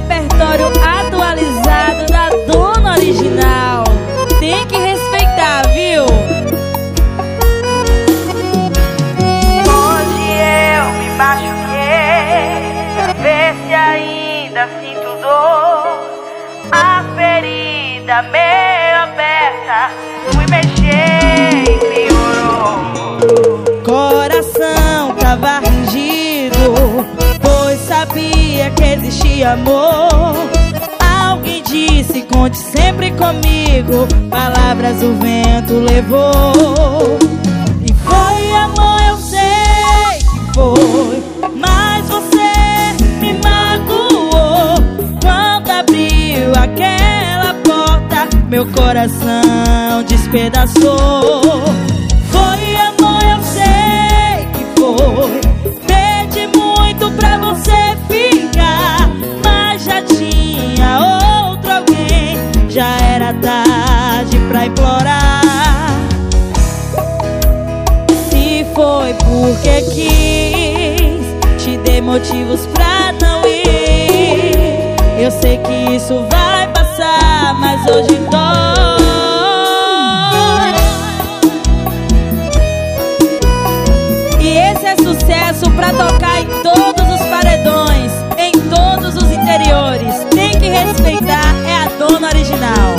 repertório atualizado da dona original. Tem que respeitar, viu? Hoje eu me machuquei pra ver se ainda sinto dor. A ferida meio aberta, fui mexer e piorou. Coração tava ringido, pois sabia que existia amor. Alguém disse, conte sempre comigo, palavras o vento levou. E foi amor, eu sei que foi, mas você me magoou. Quando abriu aquela porta, meu coração despedaçou. Foi amor, eu sei que foi, pedi muito pra você ficar, mas já tinha outro alguém, já era tarde pra implorar. Se foi porque quis, te dei motivos pra não ir. Eu sei que isso vai passar, mas hoje dói. E esse é sucesso pra tocar em todos os paredões, em todos os interiores. Tem que respeitar, é a dona original.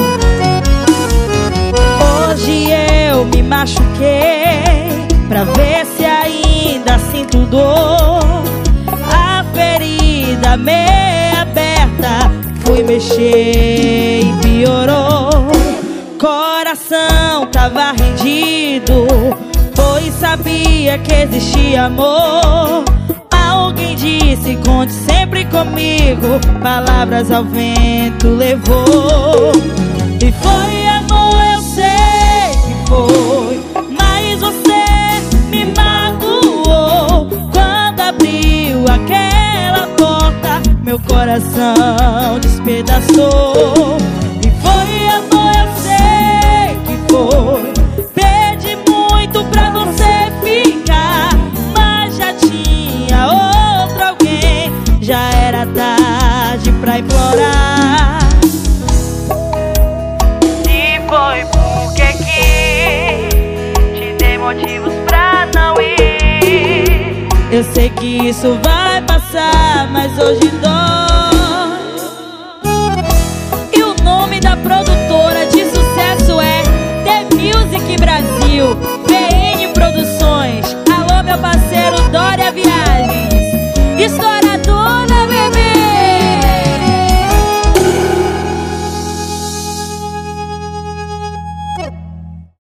Hoje eu me machuquei pra ver se ainda sinto dor. A ferida meio aberta, fui mexer e piorou. Coração tava rendido, pois sabia que existia amor. Alguém disse, conte sempre comigo, palavras ao vento levou. E foi amor, eu sei que foi, mas você me magoou. Quando abriu aquela porta, meu coração despedaçou. E foi amor, eu sei que foi, pedi muito pra você ficar, mas já tinha outro alguém, já era tarde pra implorar. Se foi porque quis, te dei motivos pra não ir. Eu sei que isso vai passar, mas hoje dói.